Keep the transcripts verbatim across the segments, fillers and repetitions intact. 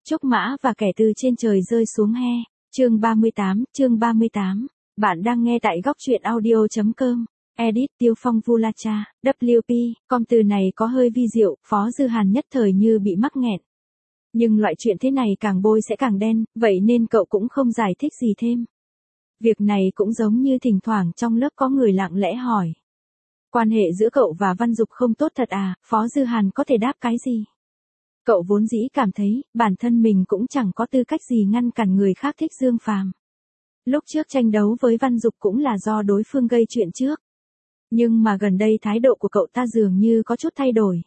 Trúc Mã và kẻ từ trên trời rơi xuống he. Chương ba mươi tám, chương ba mươi tám. Bạn đang nghe tại góc truyện audio chấm com. Edit Tiêu Phong Vulacha, W P, com từ này có hơi vi diệu, Phó Dư Hàn nhất thời như bị mắc nghẹn. Nhưng loại chuyện thế này càng bôi sẽ càng đen, vậy nên cậu cũng không giải thích gì thêm. Việc này cũng giống như thỉnh thoảng trong lớp có người lặng lẽ hỏi. Quan hệ giữa cậu và Văn Dục không tốt thật à, Phó Dư Hàn có thể đáp cái gì? Cậu vốn dĩ cảm thấy, bản thân mình cũng chẳng có tư cách gì ngăn cản người khác thích Dương Phàm. Lúc trước tranh đấu với Văn Dục cũng là do đối phương gây chuyện trước. Nhưng mà gần đây thái độ của cậu ta dường như có chút thay đổi.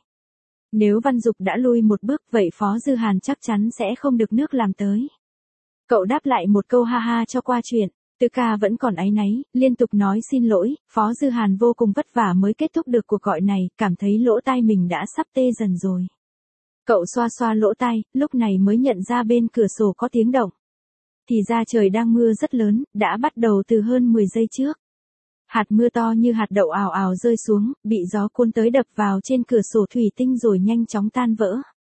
Nếu Văn Dục đã lui một bước vậy Phó Dư Hàn chắc chắn sẽ không được nước làm tới. Cậu đáp lại một câu ha ha cho qua chuyện. Tư ca vẫn còn áy náy, liên tục nói xin lỗi, Phó Dư Hàn vô cùng vất vả mới kết thúc được cuộc gọi này, cảm thấy lỗ tai mình đã sắp tê dần rồi. Cậu xoa xoa lỗ tai, lúc này mới nhận ra bên cửa sổ có tiếng động. Thì ra trời đang mưa rất lớn, đã bắt đầu từ hơn mười giây trước. Hạt mưa to như hạt đậu ào ào rơi xuống, bị gió cuốn tới đập vào trên cửa sổ thủy tinh rồi nhanh chóng tan vỡ.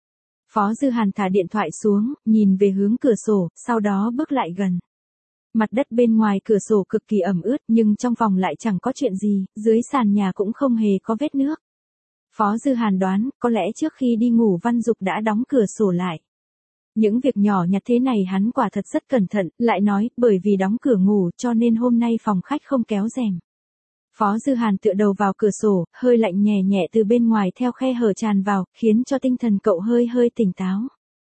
Phó Dư Hàn thả điện thoại xuống, nhìn về hướng cửa sổ, sau đó bước lại gần. Mặt đất bên ngoài cửa sổ cực kỳ ẩm ướt nhưng trong phòng lại chẳng có chuyện gì, dưới sàn nhà cũng không hề có vết nước. Phó Dư Hàn đoán, có lẽ trước khi đi ngủ Văn Dục đã đóng cửa sổ lại. Những việc nhỏ nhặt thế này hắn quả thật rất cẩn thận, lại nói, bởi vì đóng cửa ngủ cho nên hôm nay phòng khách không kéo rèm. Phó Dư Hàn tựa đầu vào cửa sổ, hơi lạnh nhẹ nhẹ từ bên ngoài theo khe hở tràn vào, khiến cho tinh thần cậu hơi hơi tỉnh táo.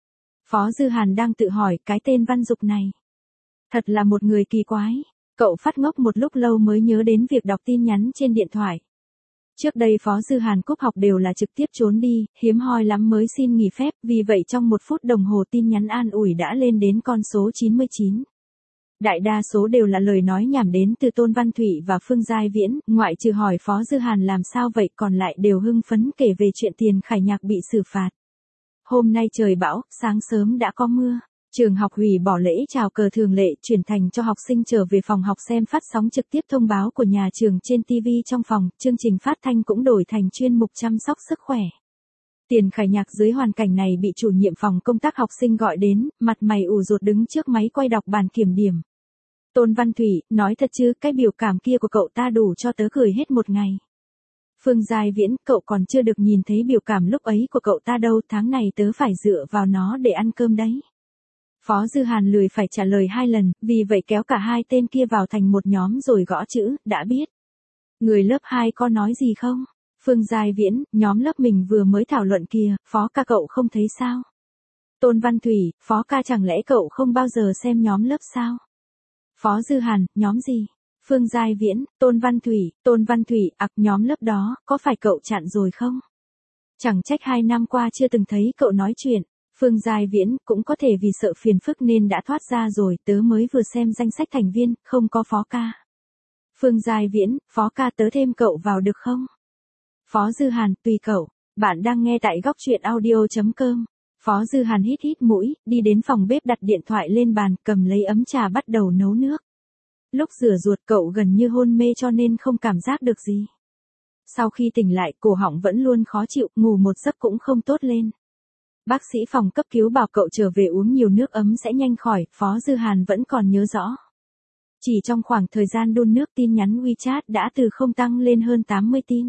Phó Dư Hàn đang tự hỏi cái tên Văn Dục này. Thật là một người kỳ quái. Cậu phát ngốc một lúc lâu mới nhớ đến việc đọc tin nhắn trên điện thoại. Trước đây Phó Dư Hàn cúp học đều là trực tiếp trốn đi, hiếm hoi lắm mới xin nghỉ phép, vì vậy trong một phút đồng hồ tin nhắn an ủi đã lên đến con số chín mươi chín. Đại đa số đều là lời nói nhảm đến từ Tôn Văn Thụy và Phương Giai Viễn, ngoại trừ hỏi Phó Dư Hàn làm sao vậy còn lại đều hưng phấn kể về chuyện Tiền Khải Nhạc bị xử phạt. Hôm nay trời bão, sáng sớm đã có mưa. Trường học hủy bỏ lễ chào cờ thường lệ, chuyển thành cho học sinh trở về phòng học xem phát sóng trực tiếp thông báo của nhà trường trên ti vi trong phòng, chương trình phát thanh cũng đổi thành chuyên mục chăm sóc sức khỏe. Tiền Khải Nhạc dưới hoàn cảnh này bị chủ nhiệm phòng công tác học sinh gọi đến, mặt mày ủ rột đứng trước máy quay đọc bàn kiểm điểm. Tôn Văn Thủy, nói thật chứ, cái biểu cảm kia của cậu ta đủ cho tớ cười hết một ngày. Phương Giai Viễn, cậu còn chưa được nhìn thấy biểu cảm lúc ấy của cậu ta đâu, tháng này tớ phải dựa vào nó để ăn cơm đấy. Phó Dư Hàn lười phải trả lời hai lần, vì vậy kéo cả hai tên kia vào thành một nhóm rồi gõ chữ, đã biết. Người lớp hai có nói gì không? Phương Giai Viễn, nhóm lớp mình vừa mới thảo luận kìa, Phó ca cậu không thấy sao? Tôn Văn Thủy, Phó ca chẳng lẽ cậu không bao giờ xem nhóm lớp sao? Phó Dư Hàn, nhóm gì? Phương Giai Viễn, Tôn Văn Thủy, Tôn Văn Thủy, ặc nhóm lớp đó, có phải cậu chặn rồi không? Chẳng trách hai năm qua chưa từng thấy cậu nói chuyện. Phương Giai Viễn, cũng có thể vì sợ phiền phức nên đã thoát ra rồi, tớ mới vừa xem danh sách thành viên, không có Phó ca. Phương Giai Viễn, Phó ca tớ thêm cậu vào được không? Phó Dư Hàn, tùy cậu. Bạn đang nghe tại góc truyện audio chấm com. Phó Dư Hàn hít hít mũi, đi đến phòng bếp đặt điện thoại lên bàn, cầm lấy ấm trà bắt đầu nấu nước. Lúc rửa ruột cậu gần như hôn mê cho nên không cảm giác được gì. Sau khi tỉnh lại, cổ họng vẫn luôn khó chịu, ngủ một giấc cũng không tốt lên. Bác sĩ phòng cấp cứu bảo cậu trở về uống nhiều nước ấm sẽ nhanh khỏi, Phó Dư Hàn vẫn còn nhớ rõ. Chỉ trong khoảng thời gian đun nước tin nhắn WeChat đã từ không tăng lên hơn tám mươi tin.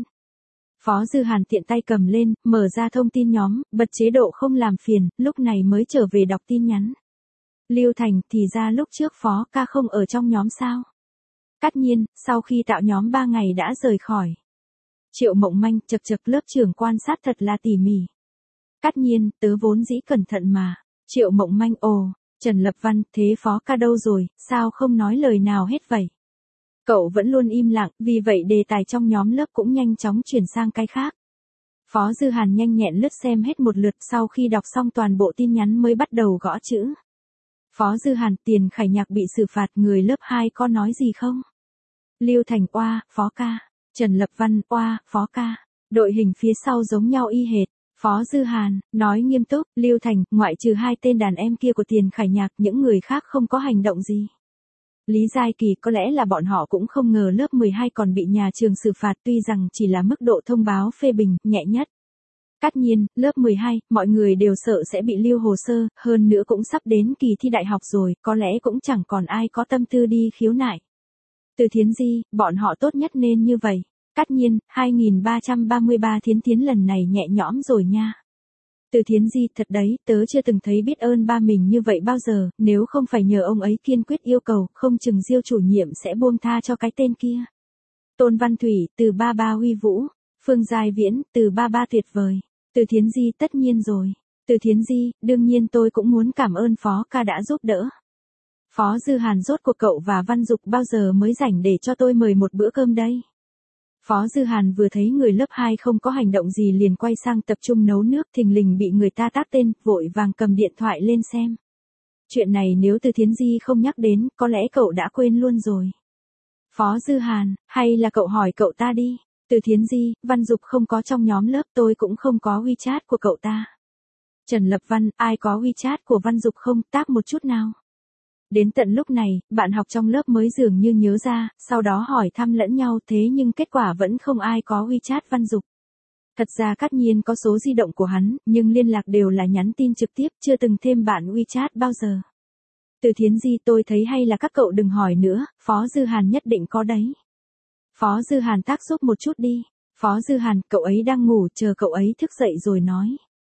Phó Dư Hàn tiện tay cầm lên, mở ra thông tin nhóm, bật chế độ không làm phiền, lúc này mới trở về đọc tin nhắn. Lưu Thành, thì ra lúc trước Phó ca không ở trong nhóm sao? Cát Nhiên, sau khi tạo nhóm ba ngày đã rời khỏi. Triệu Mộng Manh, chật chật lớp trưởng quan sát thật là tỉ mỉ. Cát Nhiên, tớ vốn dĩ cẩn thận mà. Triệu Mộng Manh, ồ, Trần Lập Văn, thế Phó ca đâu rồi, sao không nói lời nào hết vậy? Cậu vẫn luôn im lặng, vì vậy đề tài trong nhóm lớp cũng nhanh chóng chuyển sang cái khác. Phó Dư Hàn nhanh nhẹn lướt xem hết một lượt, sau khi đọc xong toàn bộ tin nhắn mới bắt đầu gõ chữ. Phó Dư Hàn, Tiền Khải Nhạc bị xử phạt, người lớp hai có nói gì không? Lưu Thành, oa, Phó ca. Trần Lập Văn, oa, Phó ca. Đội hình phía sau giống nhau y hệt. Phó Dư Hàn, nói nghiêm túc, Lưu Thành, ngoại trừ hai tên đàn em kia của Tiền Khải Nhạc, những người khác không có hành động gì. Lý Giai Kỳ, có lẽ là bọn họ cũng không ngờ lớp mười hai còn bị nhà trường xử phạt, tuy rằng chỉ là mức độ thông báo phê bình, nhẹ nhất. Cát Nhiên, lớp mười hai, mọi người đều sợ sẽ bị lưu hồ sơ, hơn nữa cũng sắp đến kỳ thi đại học rồi, có lẽ cũng chẳng còn ai có tâm tư đi khiếu nại. Từ Thiến Di, bọn họ tốt nhất nên như vậy. Cát Nhiên, hai nghìn ba trăm ba mươi ba Thiến Thiến lần này nhẹ nhõm rồi nha. Từ Thiến Di, thật đấy, tớ chưa từng thấy biết ơn ba mình như vậy bao giờ, nếu không phải nhờ ông ấy kiên quyết yêu cầu, không chừng Diêu chủ nhiệm sẽ buông tha cho cái tên kia. Tôn Văn Thủy, từ ba ba huy vũ. Phương Giai Viễn, từ ba ba tuyệt vời. Từ Thiến Di, tất nhiên rồi. Từ Thiến Di, đương nhiên tôi cũng muốn cảm ơn Phó ca đã giúp đỡ. Phó Dư Hàn, rốt cuộc cậu và Văn Dục bao giờ mới rảnh để cho tôi mời một bữa cơm đây? Phó Dư Hàn vừa thấy người lớp hai không có hành động gì liền quay sang tập trung nấu nước, thình lình bị người ta tát tên, vội vàng cầm điện thoại lên xem. Chuyện này nếu Từ Thiến Di không nhắc đến, có lẽ cậu đã quên luôn rồi. Phó Dư Hàn, hay là cậu hỏi cậu ta đi. Từ Thiến Di, Văn Dục không có trong nhóm lớp, tôi cũng không có WeChat của cậu ta. Trần Lập Văn, ai có WeChat của Văn Dục không, tác một chút nào. Đến tận lúc này, bạn học trong lớp mới dường như nhớ ra, sau đó hỏi thăm lẫn nhau, thế nhưng kết quả vẫn không ai có WeChat Văn Dục. Thật ra Cát Nhiên có số di động của hắn, nhưng liên lạc đều là nhắn tin trực tiếp, chưa từng thêm bạn WeChat bao giờ. Từ Thiến Di, tôi thấy hay là các cậu đừng hỏi nữa, Phó Dư Hàn nhất định có đấy. Phó Dư Hàn, tác giúp một chút đi. Phó Dư Hàn, cậu ấy đang ngủ, chờ cậu ấy thức dậy rồi nói.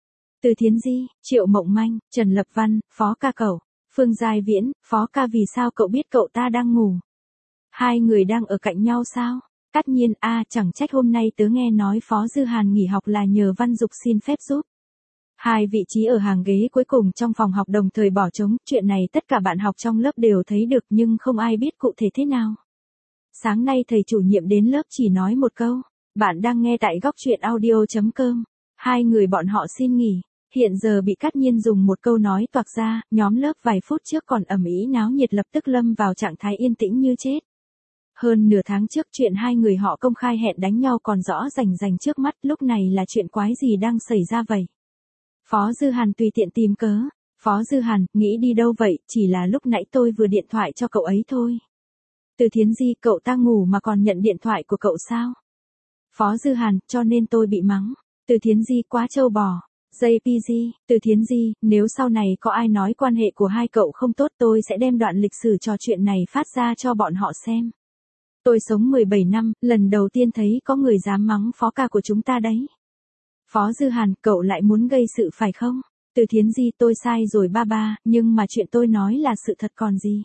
Từ Thiến Di, Triệu Mộng Manh, Trần Lập Văn, Phó ca cậu. Phương Giai Viễn, Phó ca, vì sao cậu biết cậu ta đang ngủ? Hai người đang ở cạnh nhau sao? Cát Nhiên, a à, chẳng trách hôm nay tớ nghe nói Phó Dư Hàn nghỉ học là nhờ Văn Dục xin phép giúp. Hai vị trí ở hàng ghế cuối cùng trong phòng học đồng thời bỏ trống, chuyện này tất cả bạn học trong lớp đều thấy được nhưng không ai biết cụ thể thế nào. Sáng nay thầy chủ nhiệm đến lớp chỉ nói một câu, bạn đang nghe tại góc truyện audio chấm com. Hai người bọn họ xin nghỉ. Hiện giờ bị Cát Nhiên dùng một câu nói toạc ra, nhóm lớp vài phút trước còn ầm ĩ náo nhiệt lập tức lâm vào trạng thái yên tĩnh như chết. Hơn nửa tháng trước chuyện hai người họ công khai hẹn đánh nhau còn rõ rành rành trước mắt, lúc này là chuyện quái gì đang xảy ra vậy? Phó Dư Hàn tùy tiện tìm cớ. Phó Dư Hàn, nghĩ đi đâu vậy, chỉ là lúc nãy tôi vừa điện thoại cho cậu ấy thôi. Từ Thiến Di, cậu ta ngủ mà còn nhận điện thoại của cậu sao? Phó Dư Hàn, cho nên tôi bị mắng. Từ Thiến Di, quá trâu bò. gi pê giê, Từ Thiến Di, nếu sau này có ai nói quan hệ của hai cậu không tốt tôi sẽ đem đoạn lịch sử trò chuyện này phát ra cho bọn họ xem. Tôi sống mười bảy năm, lần đầu tiên thấy có người dám mắng Phó ca của chúng ta đấy. Phó Dư Hàn, cậu lại muốn gây sự phải không? Từ Thiến Di, tôi sai rồi ba ba, nhưng mà chuyện tôi nói là sự thật còn gì.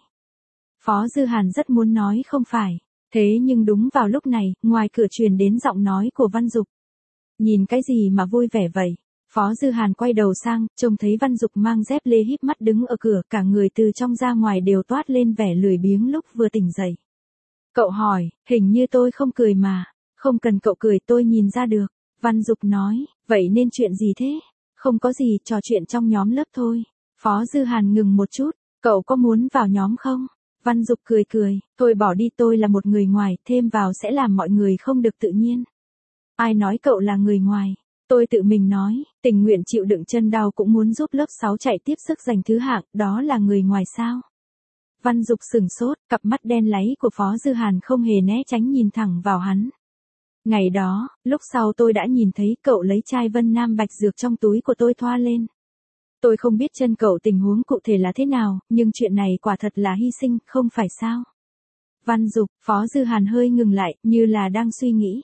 Phó Dư Hàn rất muốn nói không phải. Thế nhưng đúng vào lúc này, ngoài cửa truyền đến giọng nói của Văn Dục. Nhìn cái gì mà vui vẻ vậy? Phó Dư Hàn quay đầu sang, trông thấy Văn Dục mang dép lê híp mắt đứng ở cửa, cả người từ trong ra ngoài đều toát lên vẻ lười biếng lúc vừa tỉnh dậy. Cậu hỏi, hình như tôi không cười mà. Không cần cậu cười, tôi nhìn ra được. Văn Dục nói, vậy nên chuyện gì thế? Không có gì, trò chuyện trong nhóm lớp thôi. Phó Dư Hàn ngừng một chút, cậu có muốn vào nhóm không? Văn Dục cười cười, thôi bỏ đi, tôi là một người ngoài, thêm vào sẽ làm mọi người không được tự nhiên. Ai nói cậu là người ngoài? Tôi tự mình nói, tình nguyện chịu đựng chân đau cũng muốn giúp lớp sáu chạy tiếp sức giành thứ hạng, đó là người ngoài sao? Văn Dục sửng sốt, cặp mắt đen láy của Phó Dư Hàn không hề né tránh nhìn thẳng vào hắn. Ngày đó, lúc sau tôi đã nhìn thấy cậu lấy chai Vân Nam Bạch Dược trong túi của tôi thoa lên. Tôi không biết chân cậu tình huống cụ thể là thế nào, nhưng chuyện này quả thật là hy sinh, không phải sao? Văn Dục, Phó Dư Hàn hơi ngừng lại, như là đang suy nghĩ.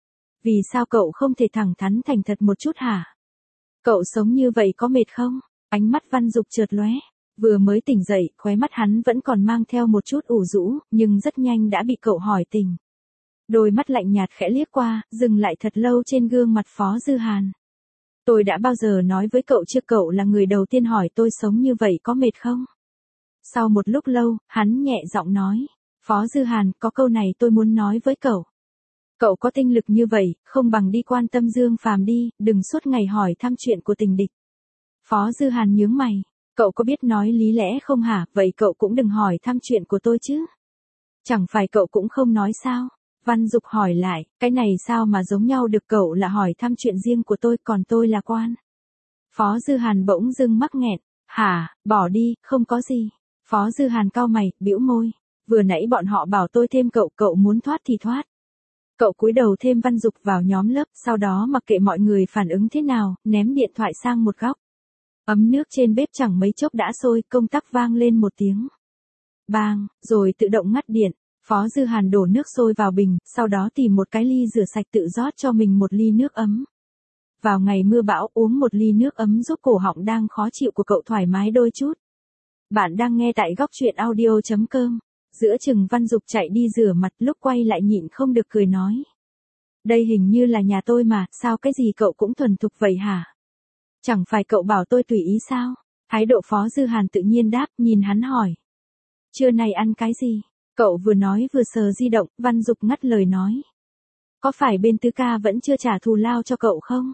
Vì sao cậu không thể thẳng thắn thành thật một chút hả? Cậu sống như vậy có mệt không? Ánh mắt Văn Dục chợt lóe. Vừa mới tỉnh dậy, khóe mắt hắn vẫn còn mang theo một chút ủ rũ, nhưng rất nhanh đã bị cậu hỏi tỉnh. Đôi mắt lạnh nhạt khẽ liếc qua, dừng lại thật lâu trên gương mặt Phó Dư Hàn. Tôi đã bao giờ nói với cậu chưa, cậu là người đầu tiên hỏi tôi sống như vậy có mệt không? Sau một lúc lâu, hắn nhẹ giọng nói. Phó Dư Hàn, có câu này tôi muốn nói với cậu. Cậu có tinh lực như vậy, không bằng đi quan tâm Dương Phàm đi, đừng suốt ngày hỏi thăm chuyện của tình địch. Phó Dư Hàn nhướng mày. Cậu có biết nói lý lẽ không hả, vậy cậu cũng đừng hỏi thăm chuyện của tôi chứ. Chẳng phải cậu cũng không nói sao? Văn Dục hỏi lại, cái này sao mà giống nhau được, cậu là hỏi thăm chuyện riêng của tôi, còn tôi là quan. Phó Dư Hàn bỗng dưng mắc nghẹn, hả, bỏ đi, không có gì. Phó Dư Hàn cau mày, bĩu môi, vừa nãy bọn họ bảo tôi thêm cậu, cậu muốn thoát thì thoát. Cậu cúi đầu thêm Văn Dục vào nhóm lớp, sau đó mặc kệ mọi người phản ứng thế nào, ném điện thoại sang một góc. Ấm nước trên bếp chẳng mấy chốc đã sôi, công tắc vang lên một tiếng. Bang, rồi tự động ngắt điện. Phó Dư Hàn đổ nước sôi vào bình, sau đó tìm một cái ly rửa sạch tự rót cho mình một ly nước ấm. Vào ngày mưa bão uống một ly nước ấm giúp cổ họng đang khó chịu của cậu thoải mái đôi chút. Bạn đang nghe tại góc truyện audio chấm com. Giữa chừng Văn Dục chạy đi rửa mặt, lúc quay lại nhịn không được cười nói. Đây hình như là nhà tôi mà, sao cái gì cậu cũng thuần thục vậy hả? Chẳng phải cậu bảo tôi tùy ý sao? Thái độ Phó Dư Hàn tự nhiên đáp, nhìn hắn hỏi. Trưa nay ăn cái gì? Cậu vừa nói vừa sờ di động, Văn Dục ngắt lời nói. Có phải bên Tứ Ca vẫn chưa trả thù lao cho cậu không?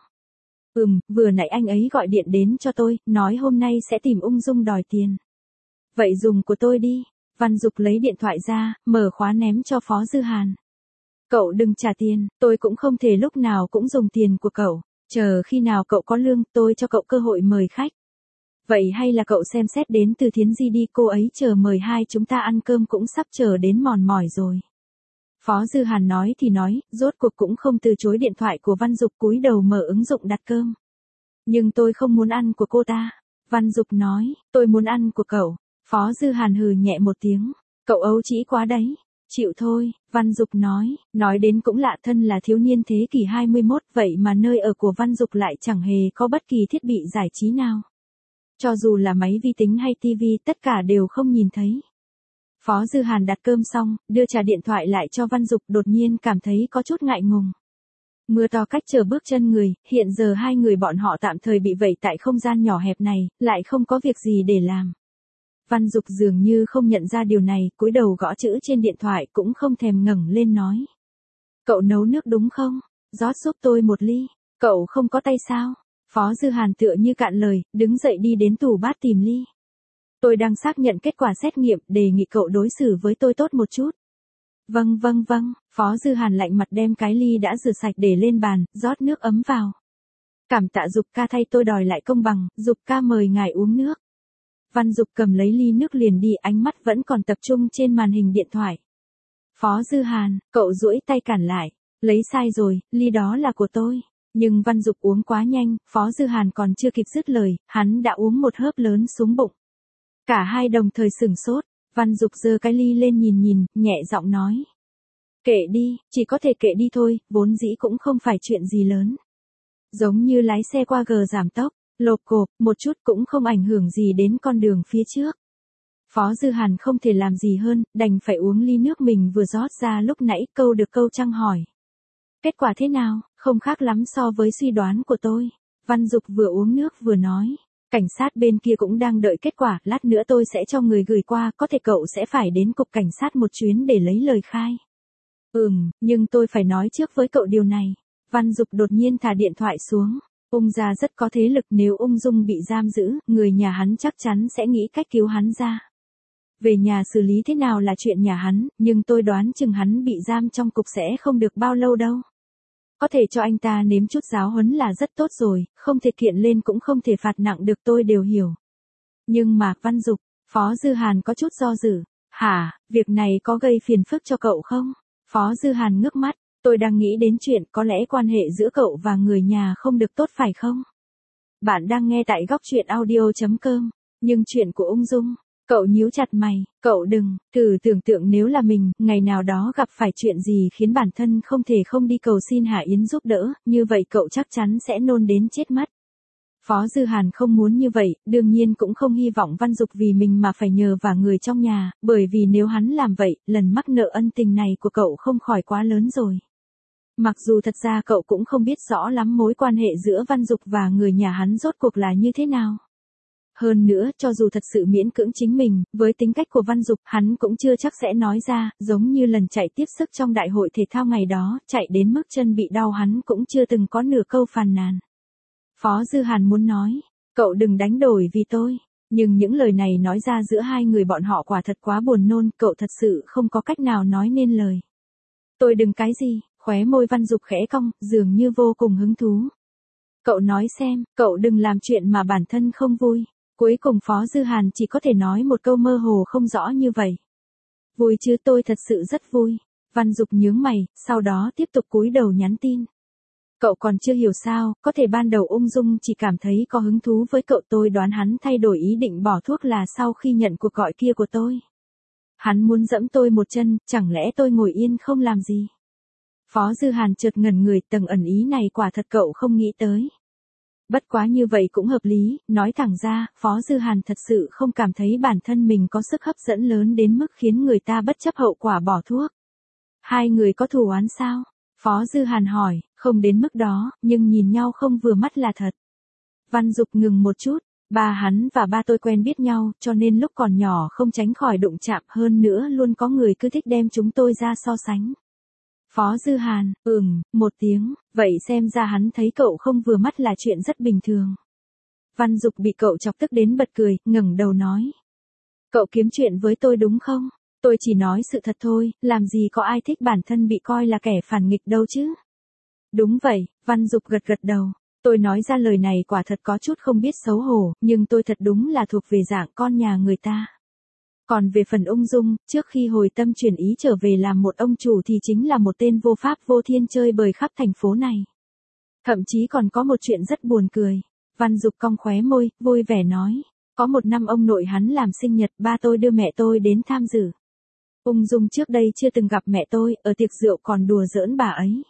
Ừm, vừa nãy anh ấy gọi điện đến cho tôi, nói hôm nay sẽ tìm Ung Dung đòi tiền. Vậy dùng của tôi đi. Văn Dục lấy điện thoại ra, mở khóa ném cho Phó Dư Hàn. Cậu đừng trả tiền, tôi cũng không thể lúc nào cũng dùng tiền của cậu. Chờ khi nào cậu có lương, tôi cho cậu cơ hội mời khách. Vậy hay là cậu xem xét đến Từ Thiến Di đi, cô ấy chờ mời hai chúng ta ăn cơm cũng sắp chờ đến mòn mỏi rồi. Phó Dư Hàn nói thì nói, rốt cuộc cũng không từ chối điện thoại của Văn Dục, cúi đầu mở ứng dụng đặt cơm. Nhưng tôi không muốn ăn của cô ta. Văn Dục nói, tôi muốn ăn của cậu. Phó Dư Hàn hừ nhẹ một tiếng, cậu ấu trĩ quá đấy. Chịu thôi, Văn Dục nói, nói đến cũng lạ, thân là thiếu niên thế kỷ hai mươi mốt, vậy mà nơi ở của Văn Dục lại chẳng hề có bất kỳ thiết bị giải trí nào. Cho dù là máy vi tính hay tivi, tất cả đều không nhìn thấy. Phó Dư Hàn đặt cơm xong, đưa trả điện thoại lại cho Văn Dục, đột nhiên cảm thấy có chút ngại ngùng. Mưa to cách trở bước chân người, hiện giờ hai người bọn họ tạm thời bị vây tại không gian nhỏ hẹp này, lại không có việc gì để làm. Văn Dục dường như không nhận ra điều này, cúi đầu gõ chữ trên điện thoại, cũng không thèm ngẩng lên nói. Cậu nấu nước đúng không? Rót giúp tôi một ly. Cậu không có tay sao? Phó Dư Hàn tựa như cạn lời, đứng dậy đi đến tủ bát tìm ly. Tôi đang xác nhận kết quả xét nghiệm, đề nghị cậu đối xử với tôi tốt một chút. Vâng vâng vâng, Phó Dư Hàn lạnh mặt đem cái ly đã rửa sạch để lên bàn, rót nước ấm vào. Cảm tạ Dục ca, thay tôi đòi lại công bằng, Dục ca mời ngài uống nước. Văn Dục cầm lấy ly nước liền đi, ánh mắt vẫn còn tập trung trên màn hình điện thoại. Phó Dư Hàn, cậu duỗi tay cản lại, lấy sai rồi, ly đó là của tôi. Nhưng Văn Dục uống quá nhanh, Phó Dư Hàn còn chưa kịp dứt lời, hắn đã uống một hớp lớn xuống bụng. Cả hai đồng thời sửng sốt, Văn Dục giơ cái ly lên nhìn nhìn, nhẹ giọng nói. Kệ đi, chỉ có thể kệ đi thôi, vốn dĩ cũng không phải chuyện gì lớn. Giống như lái xe qua gờ giảm tốc, lộp cộp, một chút cũng không ảnh hưởng gì đến con đường phía trước. Phó Dư Hàn không thể làm gì hơn, đành phải uống ly nước mình vừa rót ra lúc nãy, câu được câu trăng hỏi. Kết quả thế nào, không khác lắm so với suy đoán của tôi. Văn Dục vừa uống nước vừa nói. Cảnh sát bên kia cũng đang đợi kết quả, lát nữa tôi sẽ cho người gửi qua, có thể cậu sẽ phải đến cục cảnh sát một chuyến để lấy lời khai. Ừm, nhưng tôi phải nói trước với cậu điều này. Văn Dục đột nhiên thả điện thoại xuống. Ung gia rất có thế lực, nếu Ung Dung bị giam giữ, người nhà hắn chắc chắn sẽ nghĩ cách cứu hắn ra. Về nhà xử lý thế nào là chuyện nhà hắn, nhưng tôi đoán chừng hắn bị giam trong cục sẽ không được bao lâu đâu. Có thể cho anh ta nếm chút giáo huấn là rất tốt rồi, không thể kiện lên cũng không thể phạt nặng được, tôi đều hiểu. Nhưng mà, Văn Dục, Phó Dư Hàn có chút do dự. Hả, việc này có gây phiền phức cho cậu không? Phó Dư Hàn ngước mắt, tôi đang nghĩ đến chuyện có lẽ quan hệ giữa cậu và người nhà không được tốt phải không? Bạn đang nghe tại góc truyện audio chấm com, nhưng chuyện của Ung Dung. Cậu nhíu chặt mày, cậu đừng, thử tưởng tượng nếu là mình, ngày nào đó gặp phải chuyện gì khiến bản thân không thể không đi cầu xin Hạ Yến giúp đỡ, như vậy cậu chắc chắn sẽ nôn đến chết mất. Phó Dư Hàn không muốn như vậy, đương nhiên cũng không hy vọng Văn Dục vì mình mà phải nhờ vả người trong nhà, bởi vì nếu hắn làm vậy, lần mắc nợ ân tình này của cậu không khỏi quá lớn rồi. Mặc dù thật ra cậu cũng không biết rõ lắm mối quan hệ giữa Văn Dục và người nhà hắn rốt cuộc là như thế nào. Hơn nữa, cho dù thật sự miễn cưỡng chính mình, với tính cách của Văn Dục, hắn cũng chưa chắc sẽ nói ra, giống như lần chạy tiếp sức trong đại hội thể thao ngày đó, chạy đến mức chân bị đau hắn cũng chưa từng có nửa câu phàn nàn. Phó Dư Hàn muốn nói, cậu đừng đánh đổi vì tôi, nhưng những lời này nói ra giữa hai người bọn họ quả thật quá buồn nôn, cậu thật sự không có cách nào nói nên lời. Tôi đừng cái gì, khóe môi Văn Dục khẽ cong, dường như vô cùng hứng thú. Cậu nói xem, cậu đừng làm chuyện mà bản thân không vui. Cuối cùng Phó Dư Hàn chỉ có thể nói một câu mơ hồ không rõ như vậy. Vui chứ, tôi thật sự rất vui. Văn Dục nhướng mày, sau đó tiếp tục cúi đầu nhắn tin. Cậu còn chưa hiểu sao, có thể ban đầu ung dung chỉ cảm thấy có hứng thú với cậu, tôi đoán hắn thay đổi ý định bỏ thuốc là sau khi nhận cuộc gọi kia của tôi. Hắn muốn dẫm tôi một chân, chẳng lẽ tôi ngồi yên không làm gì? Phó Dư Hàn chợt ngẩn người, tầng ẩn ý này quả thật cậu không nghĩ tới. Bất quá như vậy cũng hợp lý, nói thẳng ra, Phó Dư Hàn thật sự không cảm thấy bản thân mình có sức hấp dẫn lớn đến mức khiến người ta bất chấp hậu quả bỏ thuốc. Hai người có thù oán sao? Phó Dư Hàn hỏi, không đến mức đó, nhưng nhìn nhau không vừa mắt là thật. Văn Dục ngừng một chút, ba hắn và ba tôi quen biết nhau, cho nên lúc còn nhỏ không tránh khỏi đụng chạm, hơn nữa luôn có người cứ thích đem chúng tôi ra so sánh. Phó Dư Hàn, ừm, một tiếng, vậy xem ra hắn thấy cậu không vừa mắt là chuyện rất bình thường. Văn Dục bị cậu chọc tức đến bật cười, ngẩng đầu nói. Cậu kiếm chuyện với tôi đúng không? Tôi chỉ nói sự thật thôi, làm gì có ai thích bản thân bị coi là kẻ phản nghịch đâu chứ. Đúng vậy, Văn Dục gật gật đầu. Tôi nói ra lời này quả thật có chút không biết xấu hổ, nhưng tôi thật đúng là thuộc về dạng con nhà người ta. Còn về phần ung dung, trước khi hồi tâm chuyển ý trở về làm một ông chủ thì chính là một tên vô pháp vô thiên chơi bời khắp thành phố này. Thậm chí còn có một chuyện rất buồn cười. Văn Dục cong khóe môi, vui vẻ nói. Có một năm ông nội hắn làm sinh nhật, ba tôi đưa mẹ tôi đến tham dự. Ung dung trước đây chưa từng gặp mẹ tôi, ở tiệc rượu còn đùa giỡn bà ấy.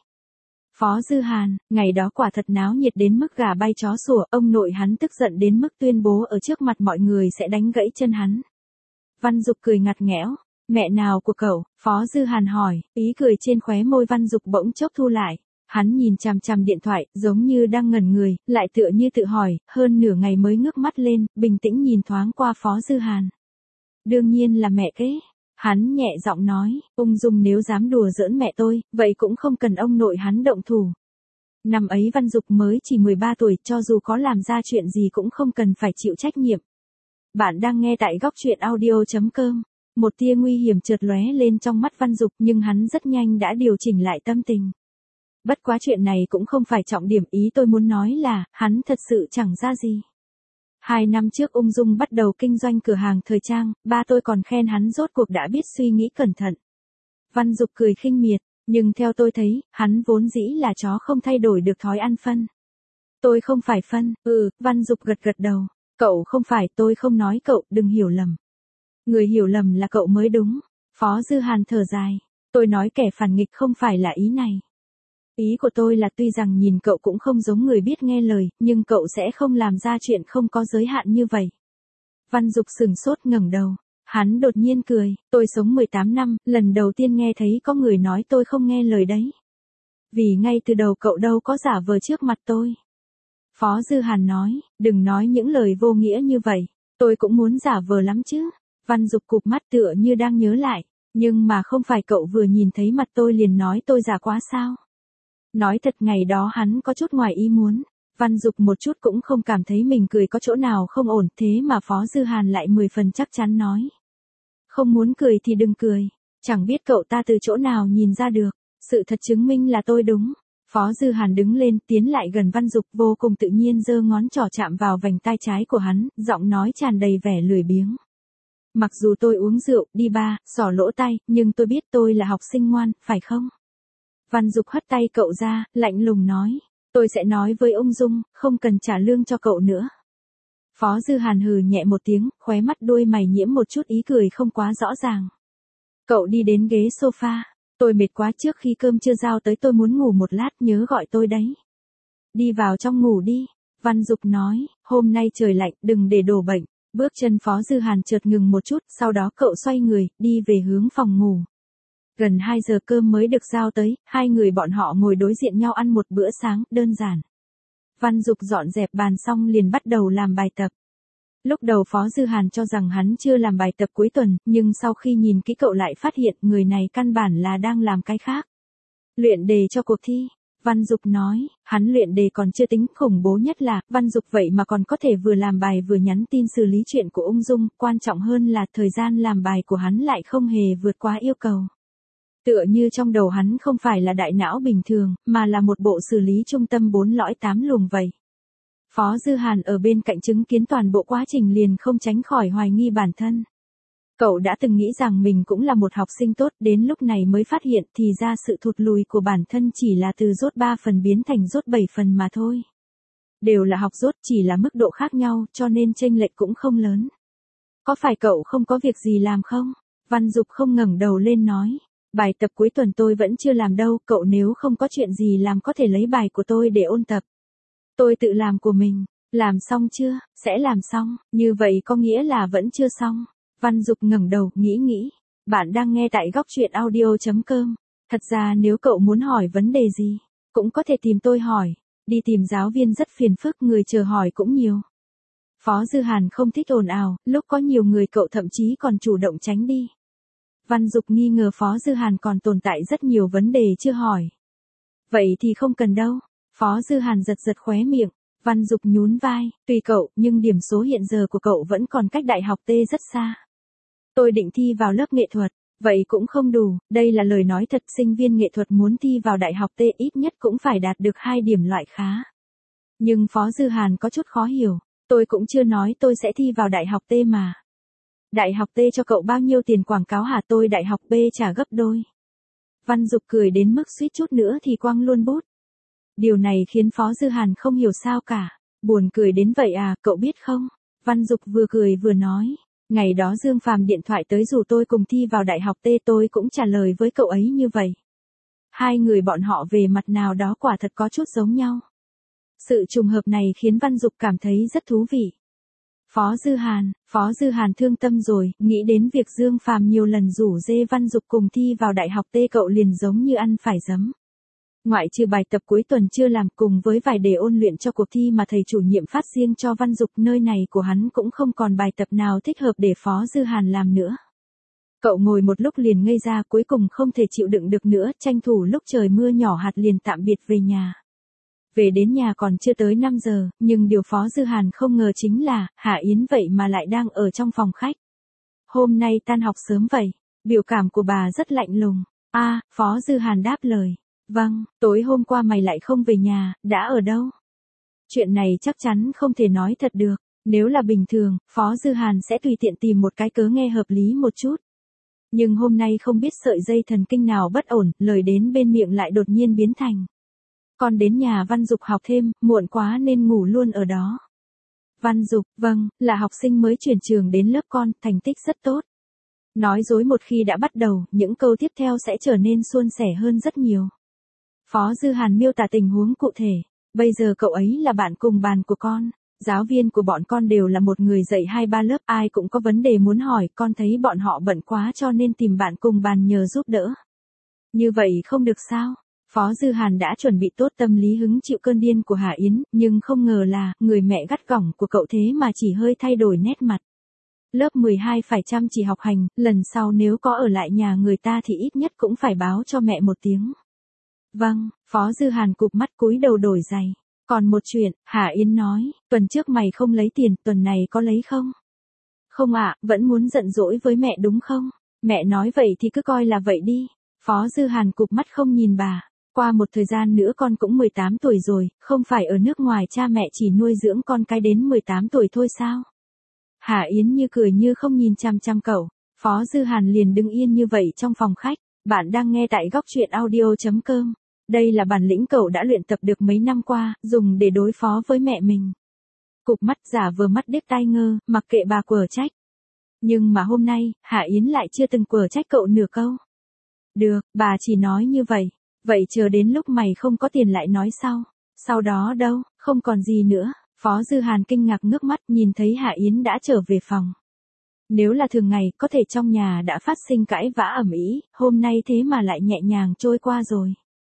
Phó Dư Hàn, ngày đó quả thật náo nhiệt đến mức gà bay chó sủa, ông nội hắn tức giận đến mức tuyên bố ở trước mặt mọi người sẽ đánh gãy chân hắn. Văn Dục cười ngặt nghẽo, mẹ nào của cậu? Phó Dư Hàn hỏi, ý cười trên khóe môi Văn Dục bỗng chốc thu lại. Hắn nhìn chằm chằm điện thoại, giống như đang ngẩn người, lại tựa như tự hỏi, hơn nửa ngày mới ngước mắt lên, bình tĩnh nhìn thoáng qua Phó Dư Hàn. Đương nhiên là mẹ kế. Hắn nhẹ giọng nói, ung dung nếu dám đùa giỡn mẹ tôi, vậy cũng không cần ông nội hắn động thủ. Năm ấy Văn Dục mới chỉ mười ba tuổi, cho dù có làm ra chuyện gì cũng không cần phải chịu trách nhiệm. Bạn đang nghe tại góc truyện audio chấm com. Một tia nguy hiểm chợt lóe lên trong mắt Văn Dục, nhưng hắn rất nhanh đã điều chỉnh lại tâm tình. Bất quá chuyện này cũng không phải trọng điểm, ý tôi muốn nói là, hắn thật sự chẳng ra gì. Hai năm trước ung dung bắt đầu kinh doanh cửa hàng thời trang, ba tôi còn khen hắn rốt cuộc đã biết suy nghĩ cẩn thận. Văn Dục cười khinh miệt, nhưng theo tôi thấy, hắn vốn dĩ là chó không thay đổi được thói ăn phân. Tôi không phải phân, ừ, Văn Dục gật gật đầu. Cậu không phải, tôi không nói cậu, đừng hiểu lầm. Người hiểu lầm là cậu mới đúng. Phó Dư Hàn thở dài. Tôi nói kẻ phản nghịch không phải là ý này. Ý của tôi là tuy rằng nhìn cậu cũng không giống người biết nghe lời, nhưng cậu sẽ không làm ra chuyện không có giới hạn như vậy. Văn Dục sừng sốt ngẩng đầu. Hắn đột nhiên cười, tôi sống mười tám năm, lần đầu tiên nghe thấy có người nói tôi không nghe lời đấy. Vì ngay từ đầu cậu đâu có giả vờ trước mặt tôi. Phó Dư Hàn nói, đừng nói những lời vô nghĩa như vậy, tôi cũng muốn giả vờ lắm chứ. Văn Dục cụp mắt tựa như đang nhớ lại, nhưng mà không phải cậu vừa nhìn thấy mặt tôi liền nói tôi giả quá sao? Nói thật ngày đó hắn có chút ngoài ý muốn, Văn Dục một chút cũng không cảm thấy mình cười có chỗ nào không ổn, thế mà Phó Dư Hàn lại mười phần chắc chắn nói. Không muốn cười thì đừng cười, chẳng biết cậu ta từ chỗ nào nhìn ra được, sự thật chứng minh là tôi đúng. Phó Dư Hàn đứng lên, tiến lại gần Văn Dục, vô cùng tự nhiên giơ ngón trỏ chạm vào vành tai trái của hắn, giọng nói tràn đầy vẻ lười biếng. Mặc dù tôi uống rượu, đi ba, xỏ lỗ tay, nhưng tôi biết tôi là học sinh ngoan, phải không? Văn Dục hất tay cậu ra, lạnh lùng nói. Tôi sẽ nói với ung dung, không cần trả lương cho cậu nữa. Phó Dư Hàn hừ nhẹ một tiếng, khóe mắt đuôi mày nhiễm một chút ý cười không quá rõ ràng. Cậu đi đến ghế sofa. Tôi mệt quá, trước khi cơm chưa giao tới tôi muốn ngủ một lát, nhớ gọi tôi đấy. Đi vào trong ngủ đi. Văn Dục nói, hôm nay trời lạnh, đừng để đổ bệnh. Bước chân Phó Dư Hàn chợt ngừng một chút, sau đó cậu xoay người, đi về hướng phòng ngủ. Gần hai giờ cơm mới được giao tới, hai người bọn họ ngồi đối diện nhau ăn một bữa sáng, đơn giản. Văn Dục dọn dẹp bàn xong liền bắt đầu làm bài tập. Lúc đầu Phó Dư Hàn cho rằng hắn chưa làm bài tập cuối tuần, nhưng sau khi nhìn kỹ cậu lại phát hiện người này căn bản là đang làm cái khác. Luyện đề cho cuộc thi. Văn Dục nói, hắn luyện đề còn chưa tính, khủng bố nhất là, Văn Dục vậy mà còn có thể vừa làm bài vừa nhắn tin xử lý chuyện của ung dung, quan trọng hơn là thời gian làm bài của hắn lại không hề vượt quá yêu cầu. Tựa như trong đầu hắn không phải là đại não bình thường, mà là một bộ xử lý trung tâm bốn lõi tám luồng vậy. Phó Dư Hàn ở bên cạnh chứng kiến toàn bộ quá trình liền không tránh khỏi hoài nghi bản thân. Cậu đã từng nghĩ rằng mình cũng là một học sinh tốt, đến lúc này mới phát hiện thì ra sự thụt lùi của bản thân chỉ là từ rốt ba phần biến thành rốt bảy phần mà thôi. Đều là học dốt, chỉ là mức độ khác nhau, cho nên chênh lệch cũng không lớn. Có phải cậu không có việc gì làm không? Văn Dục không ngẩng đầu lên nói. Bài tập cuối tuần tôi vẫn chưa làm đâu, cậu nếu không có chuyện gì làm có thể lấy bài của tôi để ôn tập. Tôi tự làm của mình. Làm xong chưa? Sẽ làm xong. Như vậy có nghĩa là vẫn chưa xong. Văn Dục ngẩng đầu, nghĩ nghĩ. Bạn đang nghe tại góc truyện audio chấm com. Thật ra nếu cậu muốn hỏi vấn đề gì, cũng có thể tìm tôi hỏi. Đi tìm giáo viên rất phiền phức, người chờ hỏi cũng nhiều. Phó Dư Hàn không thích ồn ào, lúc có nhiều người cậu thậm chí còn chủ động tránh đi. Văn Dục nghi ngờ Phó Dư Hàn còn tồn tại rất nhiều vấn đề chưa hỏi. Vậy thì không cần đâu. Phó Dư Hàn giật giật khóe miệng. Văn Dục nhún vai, tùy cậu, nhưng điểm số hiện giờ của cậu vẫn còn cách đại học T rất xa. Tôi định thi vào lớp nghệ thuật, vậy cũng không đủ, đây là lời nói thật, sinh viên nghệ thuật muốn thi vào đại học T ít nhất cũng phải đạt được hai điểm loại khá. Nhưng Phó Dư Hàn có chút khó hiểu, tôi cũng chưa nói tôi sẽ thi vào đại học T mà. Đại học T cho cậu bao nhiêu tiền quảng cáo hả? Tôi đại học B trả gấp đôi. Văn Dục cười đến mức suýt chút nữa thì quăng luôn bút. Điều này khiến Phó Dư Hàn không hiểu sao cả. Buồn cười đến vậy à, cậu biết không? Văn Dục vừa cười vừa nói. Ngày đó Dương Phàm điện thoại tới rủ tôi cùng thi vào đại học T, tôi cũng trả lời với cậu ấy như vậy. Hai người bọn họ về mặt nào đó quả thật có chút giống nhau. Sự trùng hợp này khiến Văn Dục cảm thấy rất thú vị. Phó Dư Hàn, Phó Dư Hàn thương tâm rồi, nghĩ đến việc Dương Phàm nhiều lần rủ dê Văn Dục cùng thi vào đại học T, cậu liền giống như ăn phải giấm. Ngoại trừ bài tập cuối tuần chưa làm cùng với vài đề ôn luyện cho cuộc thi mà thầy chủ nhiệm phát riêng cho Văn Dục, nơi này của hắn cũng không còn bài tập nào thích hợp để Phó Dư Hàn làm nữa. Cậu ngồi một lúc liền ngây ra, cuối cùng không thể chịu đựng được nữa, tranh thủ lúc trời mưa nhỏ hạt liền tạm biệt về nhà. Về đến nhà còn chưa tới năm giờ, nhưng điều Phó Dư Hàn không ngờ chính là, Hạ Yến vậy mà lại đang ở trong phòng khách. Hôm nay tan học sớm vậy, biểu cảm của bà rất lạnh lùng. A, Phó Dư Hàn đáp lời. Vâng, tối hôm qua mày lại không về nhà, đã ở đâu? Chuyện này chắc chắn không thể nói thật được, nếu là bình thường, Phó Dư Hàn sẽ tùy tiện tìm một cái cớ nghe hợp lý một chút. Nhưng hôm nay không biết sợi dây thần kinh nào bất ổn, lời đến bên miệng lại đột nhiên biến thành. Con đến nhà Văn Dục học thêm, muộn quá nên ngủ luôn ở đó. Văn Dục, vâng, là học sinh mới chuyển trường đến lớp con, thành tích rất tốt. Nói dối một khi đã bắt đầu, những câu tiếp theo sẽ trở nên suôn sẻ hơn rất nhiều. Phó Dư Hàn miêu tả tình huống cụ thể, bây giờ cậu ấy là bạn cùng bàn của con, giáo viên của bọn con đều là một người dạy hai ba lớp, ai cũng có vấn đề muốn hỏi, con thấy bọn họ bận quá cho nên tìm bạn cùng bàn nhờ giúp đỡ. Như vậy không được sao? Phó Dư Hàn đã chuẩn bị tốt tâm lý hứng chịu cơn điên của Hà Yến, nhưng không ngờ là, người mẹ gắt gỏng của cậu thế mà chỉ hơi thay đổi nét mặt. Lớp mười hai phải chăm chỉ học hành, lần sau nếu có ở lại nhà người ta thì ít nhất cũng phải báo cho mẹ một tiếng. Vâng, Phó Dư Hàn cụp mắt cúi đầu đổi giày. Còn một chuyện, Hà Yến nói, tuần trước mày không lấy tiền, tuần này có lấy không? Không ạ, vẫn muốn giận dỗi với mẹ đúng không? Mẹ nói vậy thì cứ coi là vậy đi. Phó Dư Hàn cụp mắt không nhìn bà. Qua một thời gian nữa con cũng mười tám tuổi rồi, không phải ở nước ngoài cha mẹ chỉ nuôi dưỡng con cái đến mười tám tuổi thôi sao? Hà Yến như cười như không nhìn chăm chăm cậu. Phó Dư Hàn liền đứng yên như vậy trong phòng khách. Bạn đang nghe tại góc truyện audio chấm com. Đây là bản lĩnh cậu đã luyện tập được mấy năm qua, dùng để đối phó với mẹ mình. Cụp mắt giả vờ mắt điếc tai ngơ, mặc kệ bà quở trách. Nhưng mà hôm nay, Hạ Yến lại chưa từng quở trách cậu nửa câu. Được, bà chỉ nói như vậy. Vậy chờ đến lúc mày không có tiền lại nói sau. Sau đó đâu, không còn gì nữa. Phó Dư Hàn kinh ngạc ngước mắt nhìn thấy Hạ Yến đã trở về phòng. Nếu là thường ngày, có thể trong nhà đã phát sinh cãi vã ầm ĩ, hôm nay thế mà lại nhẹ nhàng trôi qua rồi.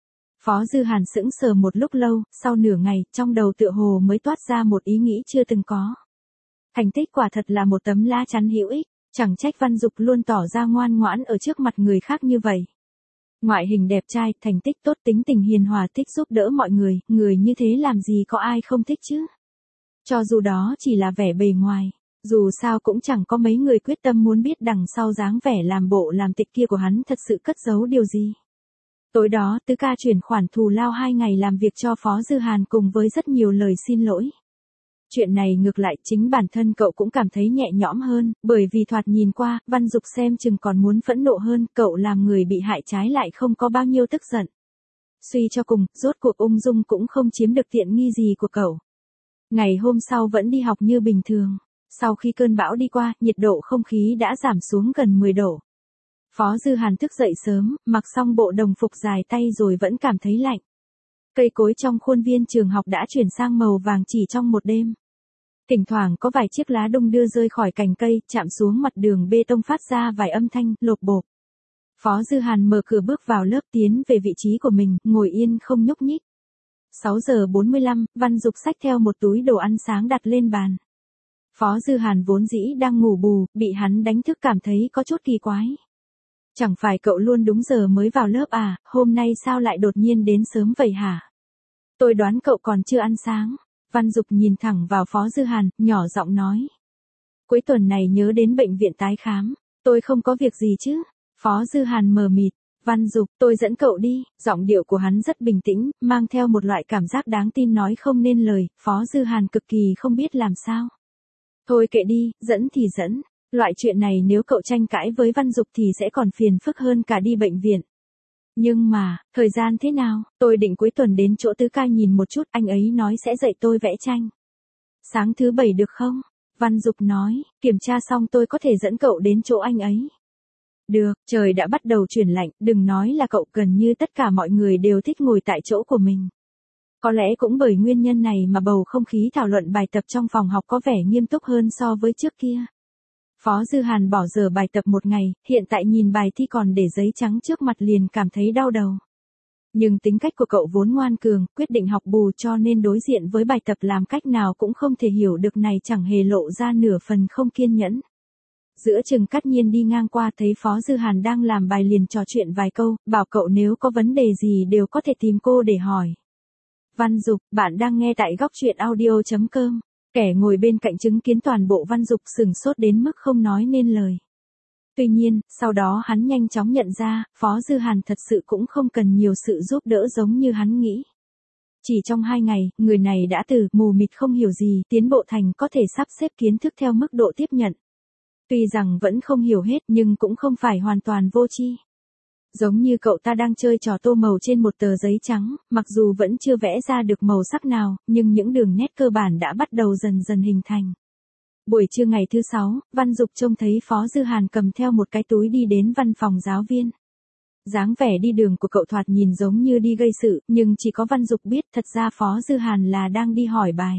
Phó Dư Hàn sững sờ một lúc lâu, sau nửa ngày, trong đầu tựa hồ mới toát ra một ý nghĩ chưa từng có. Thành tích quả thật là một tấm lá chắn hữu ích, chẳng trách Văn Dục luôn tỏ ra ngoan ngoãn ở trước mặt người khác như vậy. Ngoại hình đẹp trai, thành tích tốt, tính tình hiền hòa, thích giúp đỡ mọi người, người như thế làm gì có ai không thích chứ? Cho dù đó chỉ là vẻ bề ngoài. Dù sao cũng chẳng có mấy người quyết tâm muốn biết đằng sau dáng vẻ làm bộ làm tịch kia của hắn thật sự cất giấu điều gì. Tối đó, Tứ Ca chuyển khoản thù lao hai ngày làm việc cho Phó Dư Hàn cùng với rất nhiều lời xin lỗi. Chuyện này ngược lại chính bản thân cậu cũng cảm thấy nhẹ nhõm hơn, bởi vì thoạt nhìn qua, Văn Dục xem chừng còn muốn phẫn nộ hơn, cậu làm người bị hại trái lại không có bao nhiêu tức giận. Suy cho cùng, rốt cuộc ung dung cũng không chiếm được tiện nghi gì của cậu. Ngày hôm sau vẫn đi học như bình thường. Sau khi cơn bão đi qua, nhiệt độ không khí đã giảm xuống gần mười độ. Phó Dư Hàn thức dậy sớm, mặc xong bộ đồng phục dài tay rồi vẫn cảm thấy lạnh. Cây cối trong khuôn viên trường học đã chuyển sang màu vàng chỉ trong một đêm. Thỉnh thoảng có vài chiếc lá đung đưa rơi khỏi cành cây, chạm xuống mặt đường bê tông phát ra vài âm thanh, lộp bộp. Phó Dư Hàn mở cửa bước vào lớp tiến về vị trí của mình, ngồi yên không nhúc nhích. sáu giờ bốn mươi lăm, Văn Dục xách theo một túi đồ ăn sáng đặt lên bàn. Phó Dư Hàn vốn dĩ đang ngủ bù, bị hắn đánh thức cảm thấy có chút kỳ quái. Chẳng phải cậu luôn đúng giờ mới vào lớp à, hôm nay sao lại đột nhiên đến sớm vậy hả? Tôi đoán cậu còn chưa ăn sáng. Văn Dục nhìn thẳng vào Phó Dư Hàn, nhỏ giọng nói. Cuối tuần này nhớ đến bệnh viện tái khám, tôi không có việc gì chứ? Phó Dư Hàn mờ mịt. Văn Dục, tôi dẫn cậu đi. Giọng điệu của hắn rất bình tĩnh, mang theo một loại cảm giác đáng tin nói không nên lời, Phó Dư Hàn cực kỳ không biết làm sao. Thôi kệ đi, dẫn thì dẫn. Loại chuyện này nếu cậu tranh cãi với Văn Dục thì sẽ còn phiền phức hơn cả đi bệnh viện. Nhưng mà, thời gian thế nào? Tôi định cuối tuần đến chỗ Tứ Ca nhìn một chút, anh ấy nói sẽ dạy tôi vẽ tranh. Sáng thứ bảy được không? Văn Dục nói, kiểm tra xong tôi có thể dẫn cậu đến chỗ anh ấy. Được, trời đã bắt đầu chuyển lạnh, đừng nói là cậu, gần như tất cả mọi người đều thích ngồi tại chỗ của mình. Có lẽ cũng bởi nguyên nhân này mà bầu không khí thảo luận bài tập trong phòng học có vẻ nghiêm túc hơn so với trước kia. Phó Dư Hàn bỏ dở bài tập một ngày, hiện tại nhìn bài thi còn để giấy trắng trước mặt liền cảm thấy đau đầu. Nhưng tính cách của cậu vốn ngoan cường, quyết định học bù cho nên đối diện với bài tập làm cách nào cũng không thể hiểu được này chẳng hề lộ ra nửa phần không kiên nhẫn. Giữa chừng Cát Nhiên đi ngang qua thấy Phó Dư Hàn đang làm bài liền trò chuyện vài câu, bảo cậu nếu có vấn đề gì đều có thể tìm cô để hỏi. Văn Dục, bạn đang nghe tại góc truyện audio chấm com. Kẻ ngồi bên cạnh chứng kiến toàn bộ Văn Dục sửng sốt đến mức không nói nên lời. Tuy nhiên, sau đó hắn nhanh chóng nhận ra, Phó Dư Hàn thật sự cũng không cần nhiều sự giúp đỡ giống như hắn nghĩ. Chỉ trong hai ngày, người này đã từ mù mịt không hiểu gì tiến bộ thành có thể sắp xếp kiến thức theo mức độ tiếp nhận. Tuy rằng vẫn không hiểu hết nhưng cũng không phải hoàn toàn vô tri. Giống như cậu ta đang chơi trò tô màu trên một tờ giấy trắng, mặc dù vẫn chưa vẽ ra được màu sắc nào, nhưng những đường nét cơ bản đã bắt đầu dần dần hình thành. Buổi trưa ngày thứ sáu, Văn Dục trông thấy Phó Dư Hàn cầm theo một cái túi đi đến văn phòng giáo viên. Dáng vẻ đi đường của cậu thoạt nhìn giống như đi gây sự, nhưng chỉ có Văn Dục biết thật ra Phó Dư Hàn là đang đi hỏi bài.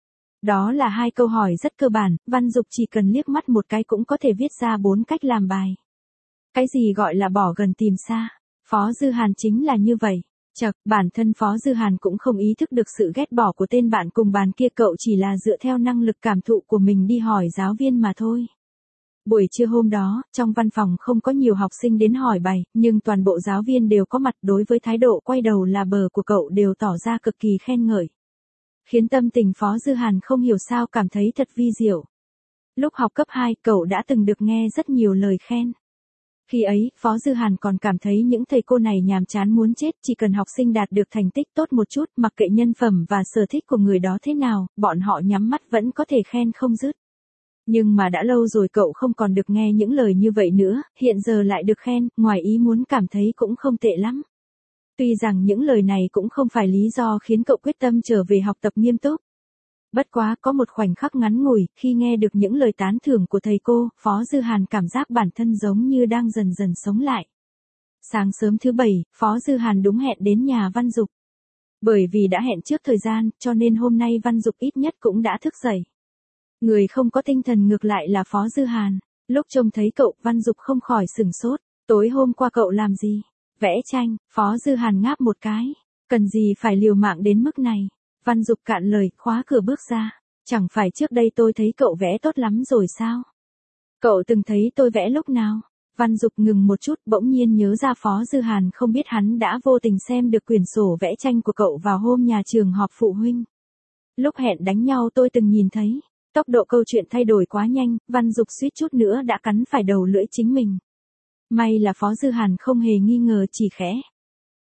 Đó là hai câu hỏi rất cơ bản, Văn Dục chỉ cần liếc mắt một cái cũng có thể viết ra bốn cách làm bài. Cái gì gọi là bỏ gần tìm xa? Phó Dư Hàn chính là như vậy. Chậc, bản thân Phó Dư Hàn cũng không ý thức được sự ghét bỏ của tên bạn cùng bàn kia, cậu chỉ là dựa theo năng lực cảm thụ của mình đi hỏi giáo viên mà thôi. Buổi trưa hôm đó, trong văn phòng không có nhiều học sinh đến hỏi bài, nhưng toàn bộ giáo viên đều có mặt, đối với thái độ quay đầu là bờ của cậu đều tỏ ra cực kỳ khen ngợi. Khiến tâm tình Phó Dư Hàn không hiểu sao cảm thấy thật vi diệu. Lúc học cấp hai, cậu đã từng được nghe rất nhiều lời khen. Khi ấy, Phó Dư Hàn còn cảm thấy những thầy cô này nhàm chán muốn chết, chỉ cần học sinh đạt được thành tích tốt một chút, mặc kệ nhân phẩm và sở thích của người đó thế nào, bọn họ nhắm mắt vẫn có thể khen không dứt. Nhưng mà đã lâu rồi cậu không còn được nghe những lời như vậy nữa, hiện giờ lại được khen, ngoài ý muốn cảm thấy cũng không tệ lắm. Tuy rằng những lời này cũng không phải lý do khiến cậu quyết tâm trở về học tập nghiêm túc. Bất quá có một khoảnh khắc ngắn ngủi, khi nghe được những lời tán thưởng của thầy cô, Phó Dư Hàn cảm giác bản thân giống như đang dần dần sống lại. Sáng sớm thứ bảy, Phó Dư Hàn đúng hẹn đến nhà Văn Dục. Bởi vì đã hẹn trước thời gian, cho nên hôm nay Văn Dục ít nhất cũng đã thức dậy. Người không có tinh thần ngược lại là Phó Dư Hàn. Lúc trông thấy cậu, Văn Dục không khỏi sửng sốt. Tối hôm qua cậu làm gì? Vẽ tranh. Phó Dư Hàn ngáp một cái. Cần gì phải liều mạng đến mức này? Văn Dục cạn lời, khóa cửa bước ra. Chẳng phải trước đây tôi thấy cậu vẽ tốt lắm rồi sao? Cậu từng thấy tôi vẽ lúc nào? Văn Dục ngừng một chút, bỗng nhiên nhớ ra Phó Dư Hàn không biết hắn đã vô tình xem được quyển sổ vẽ tranh của cậu vào hôm nhà trường họp phụ huynh. Lúc hẹn đánh nhau tôi từng nhìn thấy. Tốc độ câu chuyện thay đổi quá nhanh, Văn Dục suýt chút nữa đã cắn phải đầu lưỡi chính mình. May là Phó Dư Hàn không hề nghi ngờ, chỉ khẽ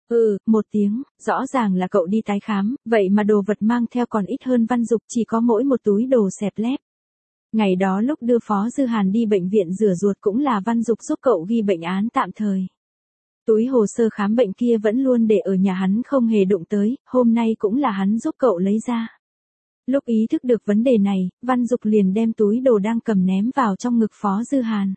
Ừ, một tiếng, rõ ràng là cậu đi tái khám, vậy mà đồ vật mang theo còn ít hơn Văn Dục, chỉ có mỗi một túi đồ xẹp lép. Ngày đó lúc đưa Phó Dư Hàn đi bệnh viện rửa ruột cũng là Văn Dục giúp cậu ghi bệnh án tạm thời. Túi hồ sơ khám bệnh kia vẫn luôn để ở nhà hắn không hề đụng tới, hôm nay cũng là hắn giúp cậu lấy ra. Lúc ý thức được vấn đề này, Văn Dục liền đem túi đồ đang cầm ném vào trong ngực Phó Dư Hàn.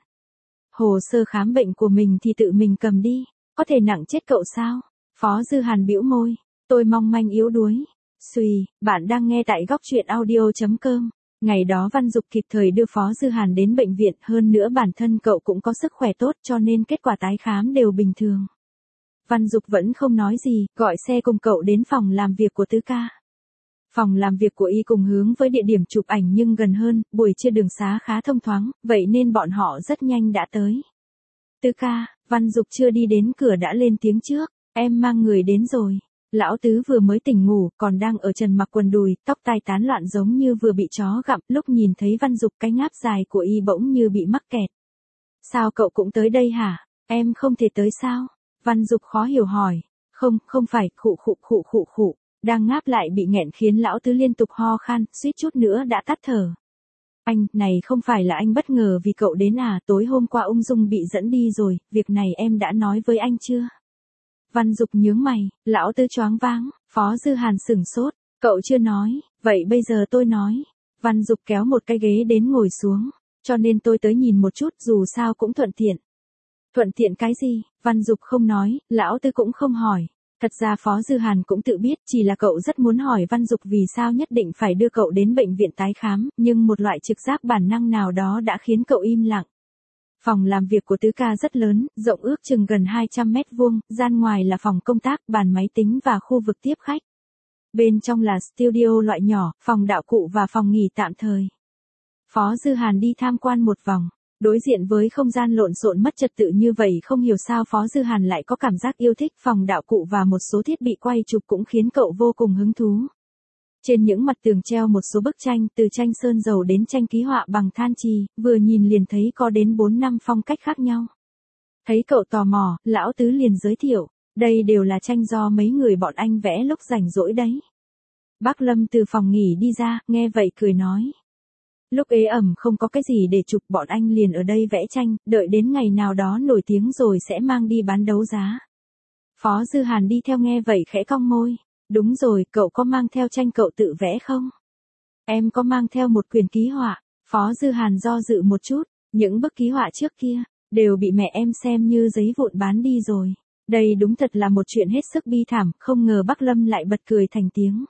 Hồ sơ khám bệnh của mình thì tự mình cầm đi, có thể nặng chết cậu sao? Phó Dư Hàn bĩu môi, tôi mong manh yếu đuối. Xùy, bạn đang nghe tại góc truyện audio.com. Ngày đó Văn Dục kịp thời đưa Phó Dư Hàn đến bệnh viện, hơn nữa bản thân cậu cũng có sức khỏe tốt cho nên kết quả tái khám đều bình thường. Văn Dục vẫn không nói gì, gọi xe cùng cậu đến phòng làm việc của Tứ Ca. Phòng làm việc của y cùng hướng với địa điểm chụp ảnh nhưng gần hơn, buổi trưa đường xá khá thông thoáng, vậy nên bọn họ rất nhanh đã tới. Tứ Ca, Văn Dục chưa đi đến cửa đã lên tiếng trước, em mang người đến rồi. Lão Tứ vừa mới tỉnh ngủ, còn đang ở trần mặc quần đùi, tóc tai tán loạn giống như vừa bị chó gặm, lúc nhìn thấy Văn Dục cái ngáp dài của y bỗng như bị mắc kẹt. Sao cậu cũng tới đây hả? Em không thể tới sao? Văn Dục khó hiểu hỏi. Không, không phải, khụ khụ khụ khụ khụ. Đang ngáp lại bị nghẹn khiến Lão Tứ liên tục ho khan, suýt chút nữa đã tắt thở. Anh, này không phải là anh bất ngờ vì cậu đến à, tối hôm qua ung dung bị dẫn đi rồi, việc này em đã nói với anh chưa? Văn Dục nhướng mày, Lão Tứ choáng váng, Phó Dư Hàn sửng sốt, cậu chưa nói, vậy bây giờ tôi nói. Văn Dục kéo một cái ghế đến ngồi xuống, cho nên tôi tới nhìn một chút dù sao cũng thuận tiện. Thuận tiện cái gì? Văn Dục không nói, Lão Tứ cũng không hỏi. Thật ra Phó Dư Hàn cũng tự biết, chỉ là cậu rất muốn hỏi Văn Dục vì sao nhất định phải đưa cậu đến bệnh viện tái khám, nhưng một loại trực giác bản năng nào đó đã khiến cậu im lặng. Phòng làm việc của Tứ Ca rất lớn, rộng ước chừng gần hai trăm mét vuông, gian ngoài là phòng công tác, bàn máy tính và khu vực tiếp khách. Bên trong là studio loại nhỏ, phòng đạo cụ và phòng nghỉ tạm thời. Phó Dư Hàn đi tham quan một vòng. Đối diện với không gian lộn xộn mất trật tự như vậy không hiểu sao Phó Dư Hàn lại có cảm giác yêu thích, phòng đạo cụ và một số thiết bị quay chụp cũng khiến cậu vô cùng hứng thú. Trên những mặt tường treo một số bức tranh, từ tranh sơn dầu đến tranh ký họa bằng than chì, vừa nhìn liền thấy có đến bốn năm phong cách khác nhau. Thấy cậu tò mò, Lão Tứ liền giới thiệu, đây đều là tranh do mấy người bọn anh vẽ lúc rảnh rỗi đấy. Bác Lâm từ phòng nghỉ đi ra, nghe vậy cười nói. Lúc ế ẩm không có cái gì để chụp, bọn anh liền ở đây vẽ tranh, đợi đến ngày nào đó nổi tiếng rồi sẽ mang đi bán đấu giá. Phó Dư Hàn đi theo nghe vậy khẽ cong môi. Đúng rồi, cậu có mang theo tranh cậu tự vẽ không? Em có mang theo một quyển ký họa. Phó Dư Hàn do dự một chút, những bức ký họa trước kia, đều bị mẹ em xem như giấy vụn bán đi rồi. Đây đúng thật là một chuyện hết sức bi thảm, không ngờ bác Lâm lại bật cười thành tiếng.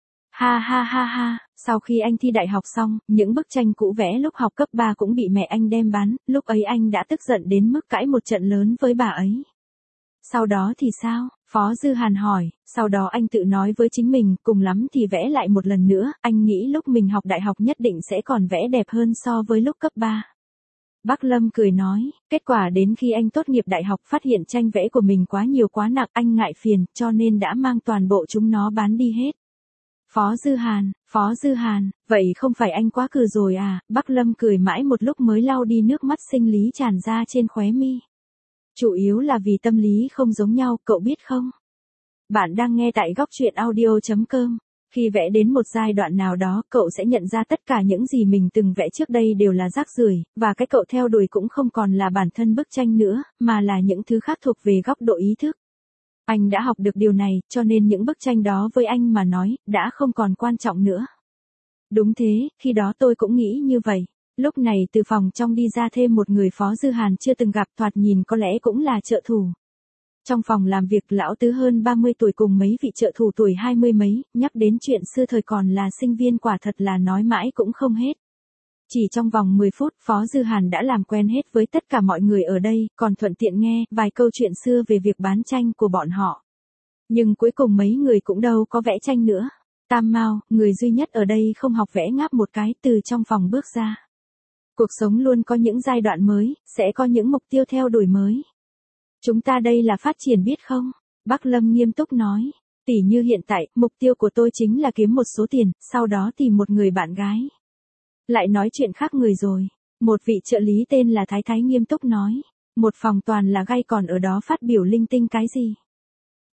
Ha ha ha ha, sau khi anh thi đại học xong, những bức tranh cũ vẽ lúc học cấp ba cũng bị mẹ anh đem bán, lúc ấy anh đã tức giận đến mức cãi một trận lớn với bà ấy. Sau đó thì sao? Phó Dư Hàn hỏi, sau đó anh tự nói với chính mình, cùng lắm thì vẽ lại một lần nữa, anh nghĩ lúc mình học đại học nhất định sẽ còn vẽ đẹp hơn so với lúc cấp ba. Bác Lâm cười nói, kết quả đến khi anh tốt nghiệp đại học phát hiện tranh vẽ của mình quá nhiều quá nặng, anh ngại phiền, cho nên đã mang toàn bộ chúng nó bán đi hết. Phó Dư Hàn, Phó Dư Hàn, vậy không phải anh quá cừ rồi à? Bác Lâm cười mãi một lúc mới lau đi nước mắt sinh lý tràn ra trên khóe mi. Chủ yếu là vì tâm lý không giống nhau, cậu biết không? Bạn đang nghe tại góc truyện audio.com. Khi vẽ đến một giai đoạn nào đó, cậu sẽ nhận ra tất cả những gì mình từng vẽ trước đây đều là rác rưởi, và cái cậu theo đuổi cũng không còn là bản thân bức tranh nữa, mà là những thứ khác thuộc về góc độ ý thức. Anh đã học được điều này, cho nên những bức tranh đó với anh mà nói, đã không còn quan trọng nữa. Đúng thế, khi đó tôi cũng nghĩ như vậy. Lúc này từ phòng trong đi ra thêm một người Phó Dư Hàn chưa từng gặp, thoạt nhìn có lẽ cũng là trợ thủ. Trong phòng làm việc Lão Tứ hơn ba mươi tuổi cùng mấy vị trợ thủ tuổi hai mươi mấy, nhắc đến chuyện xưa thời còn là sinh viên quả thật là nói mãi cũng không hết. Chỉ trong vòng mười phút, Phó Dư Hàn đã làm quen hết với tất cả mọi người ở đây, còn thuận tiện nghe vài câu chuyện xưa về việc bán tranh của bọn họ. Nhưng cuối cùng mấy người cũng đâu có vẽ tranh nữa. Tam Mao, người duy nhất ở đây không học vẽ ngáp một cái, từ trong phòng bước ra. Cuộc sống luôn có những giai đoạn mới, sẽ có những mục tiêu theo đuổi mới. Chúng ta đây là phát triển biết không? Bác Lâm nghiêm túc nói. Tỉ như hiện tại, mục tiêu của tôi chính là kiếm một số tiền, sau đó tìm một người bạn gái. Lại nói chuyện khác người rồi. Một vị trợ lý tên là Thái Thái nghiêm túc nói. Một phòng toàn là gay còn ở đó phát biểu linh tinh cái gì.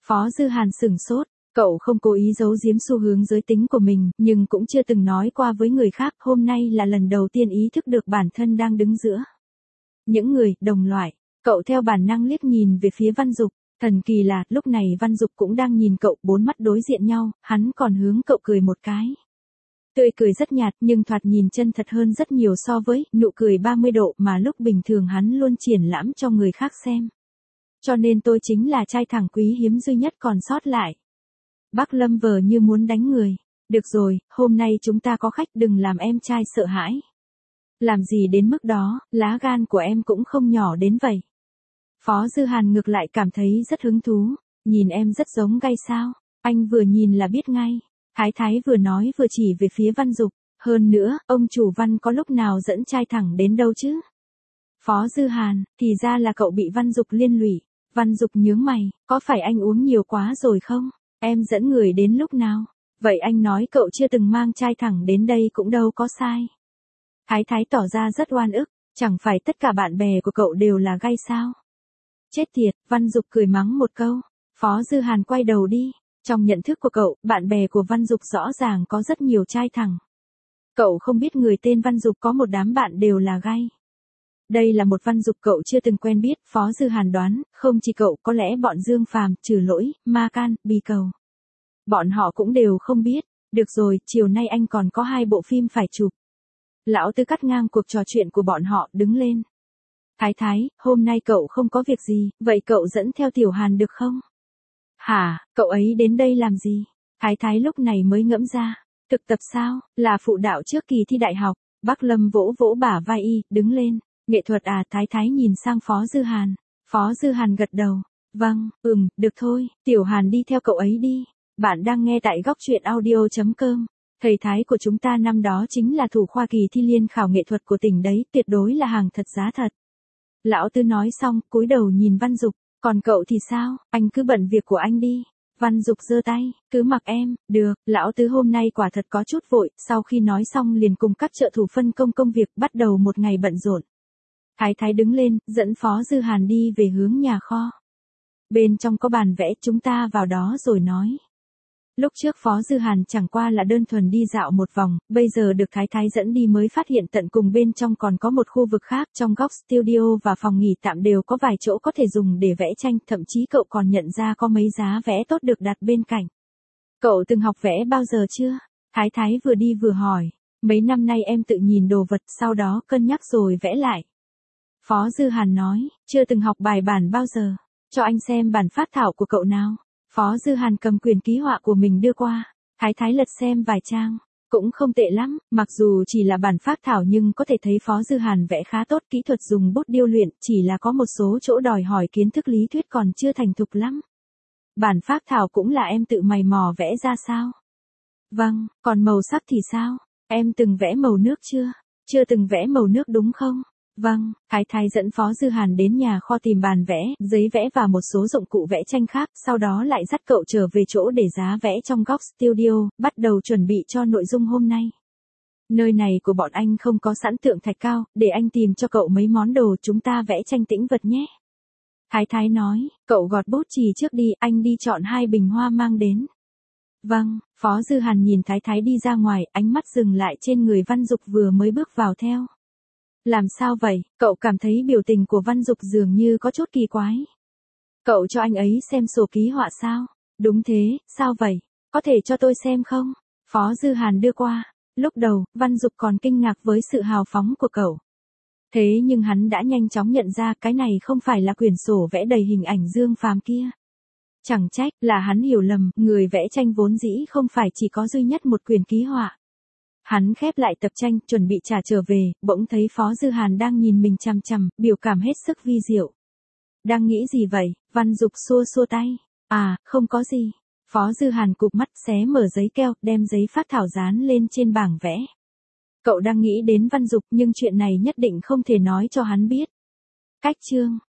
Phó Dư Hàn sửng sốt, cậu không cố ý giấu giếm xu hướng giới tính của mình, nhưng cũng chưa từng nói qua với người khác, hôm nay là lần đầu tiên ý thức được bản thân đang đứng giữa những người, đồng loại. Cậu theo bản năng liếc nhìn về phía Văn Dục, thần kỳ là, lúc này Văn Dục cũng đang nhìn cậu, bốn mắt đối diện nhau, hắn còn hướng cậu cười một cái. Tươi cười rất nhạt nhưng thoạt nhìn chân thật hơn rất nhiều so với nụ cười ba mươi độ mà lúc bình thường hắn luôn triển lãm cho người khác xem. Cho nên tôi chính là trai thẳng quý hiếm duy nhất còn sót lại. Bác Lâm vờ như muốn đánh người. Được rồi, hôm nay chúng ta có khách, đừng làm em trai sợ hãi. Làm gì đến mức đó, lá gan của em cũng không nhỏ đến vậy. Phó Dư Hàn ngược lại cảm thấy rất hứng thú. Nhìn em rất giống gay sao, anh vừa nhìn là biết ngay. Thái Thái vừa nói vừa chỉ về phía Văn Dục. Hơn nữa, ông chủ Văn có lúc nào dẫn trai thẳng đến đâu chứ? Phó Dư Hàn, thì ra là cậu bị Văn Dục liên lụy. Văn Dục nhướng mày, có phải anh uống nhiều quá rồi không? Em dẫn người đến lúc nào? Vậy anh nói cậu chưa từng mang trai thẳng đến đây cũng đâu có sai. Thái Thái tỏ ra rất oan ức, chẳng phải tất cả bạn bè của cậu đều là gay sao? Chết tiệt, Văn Dục cười mắng một câu. Phó Dư Hàn quay đầu đi. Trong nhận thức của cậu, bạn bè của Văn Dục rõ ràng có rất nhiều trai thẳng. Cậu không biết người tên Văn Dục có một đám bạn đều là gay. Đây là một Văn Dục cậu chưa từng quen biết, Phó Dư Hàn đoán, không chỉ cậu, có lẽ bọn Dương Phàm, Trừ Lỗi, Ma Can, Bì Cầu. Bọn họ cũng đều không biết. Được rồi, chiều nay anh còn có hai bộ phim phải chụp. Lão Tư cắt ngang cuộc trò chuyện của bọn họ, đứng lên. Thái Thái, hôm nay cậu không có việc gì, vậy cậu dẫn theo Tiểu Hàn được không? Hả, cậu ấy đến đây làm gì? Thái Thái lúc này mới ngẫm ra. Thực tập sao, là phụ đạo trước kỳ thi đại học. Bác Lâm vỗ vỗ bả vai y, đứng lên. Nghệ thuật à? Thái Thái nhìn sang Phó Dư Hàn. Phó Dư Hàn gật đầu. Vâng, ừm, được thôi, Tiểu Hàn đi theo cậu ấy đi. Bạn đang nghe tại góc truyện audio chấm com. Thầy Thái của chúng ta năm đó chính là thủ khoa kỳ thi liên khảo nghệ thuật của tỉnh đấy, tuyệt đối là hàng thật giá thật. Lão Tư nói xong, cúi đầu nhìn Văn Dục. Còn cậu thì sao, anh cứ bận việc của anh đi. Văn Dục giơ tay, cứ mặc em, được, Lão Tư hôm nay quả thật có chút vội, sau khi nói xong liền cùng các trợ thủ phân công công việc, bắt đầu một ngày bận rộn. Thái Thái đứng lên, dẫn Phó Dư Hàn đi về hướng nhà kho. Bên trong có bàn vẽ, chúng ta vào đó rồi nói. Lúc trước Phó Dư Hàn chẳng qua là đơn thuần đi dạo một vòng, bây giờ được Thái Thái dẫn đi mới phát hiện tận cùng bên trong còn có một khu vực khác, trong góc studio và phòng nghỉ tạm đều có vài chỗ có thể dùng để vẽ tranh, thậm chí cậu còn nhận ra có mấy giá vẽ tốt được đặt bên cạnh. Cậu từng học vẽ bao giờ chưa? Thái Thái vừa đi vừa hỏi. Mấy năm nay em tự nhìn đồ vật, sau đó cân nhắc rồi vẽ lại. Phó Dư Hàn nói, chưa từng học bài bản bao giờ. Cho anh xem bản phác thảo của cậu nào. Phó Dư Hàn cầm quyền ký họa của mình đưa qua. Thái Thái lật xem vài trang. Cũng không tệ lắm, mặc dù chỉ là bản phác thảo nhưng có thể thấy Phó Dư Hàn vẽ khá tốt, kỹ thuật dùng bút điêu luyện, chỉ là có một số chỗ đòi hỏi kiến thức lý thuyết còn chưa thành thục lắm. Bản phác thảo cũng là em tự mày mò vẽ ra sao? Vâng, còn màu sắc thì sao? Em từng vẽ màu nước chưa? Chưa từng vẽ màu nước đúng không? Vâng, Thái Thái dẫn Phó Dư Hàn đến nhà kho tìm bàn vẽ, giấy vẽ và một số dụng cụ vẽ tranh khác, sau đó lại dắt cậu trở về chỗ để giá vẽ trong góc studio, bắt đầu chuẩn bị cho nội dung hôm nay. Nơi này của bọn anh không có sẵn tượng thạch cao, để anh tìm cho cậu mấy món đồ, chúng ta vẽ tranh tĩnh vật nhé. Thái Thái nói, cậu gọt bút chì trước đi, anh đi chọn hai bình hoa mang đến. Vâng, Phó Dư Hàn nhìn Thái Thái đi ra ngoài, ánh mắt dừng lại trên người Văn Dục vừa mới bước vào theo. Làm sao vậy, cậu cảm thấy biểu tình của Văn Dục dường như có chút kỳ quái. Cậu cho anh ấy xem sổ ký họa sao? Đúng thế, sao vậy? Có thể cho tôi xem không? Phó Dư Hàn đưa qua. Lúc đầu, Văn Dục còn kinh ngạc với sự hào phóng của cậu. Thế nhưng hắn đã nhanh chóng nhận ra cái này không phải là quyển sổ vẽ đầy hình ảnh Dương Phàm kia. Chẳng trách là hắn hiểu lầm, người vẽ tranh vốn dĩ không phải chỉ có duy nhất một quyển ký họa. Hắn khép lại tập tranh, chuẩn bị trả trở về, bỗng thấy Phó Dư Hàn đang nhìn mình chằm chằm, biểu cảm hết sức vi diệu. Đang nghĩ gì vậy? Văn Dục xua xua tay. À, không có gì. Phó Dư Hàn cụp mắt xé mở giấy keo, đem giấy phác thảo dán lên trên bảng vẽ. Cậu đang nghĩ đến Văn Dục nhưng chuyện này nhất định không thể nói cho hắn biết. Cách chương.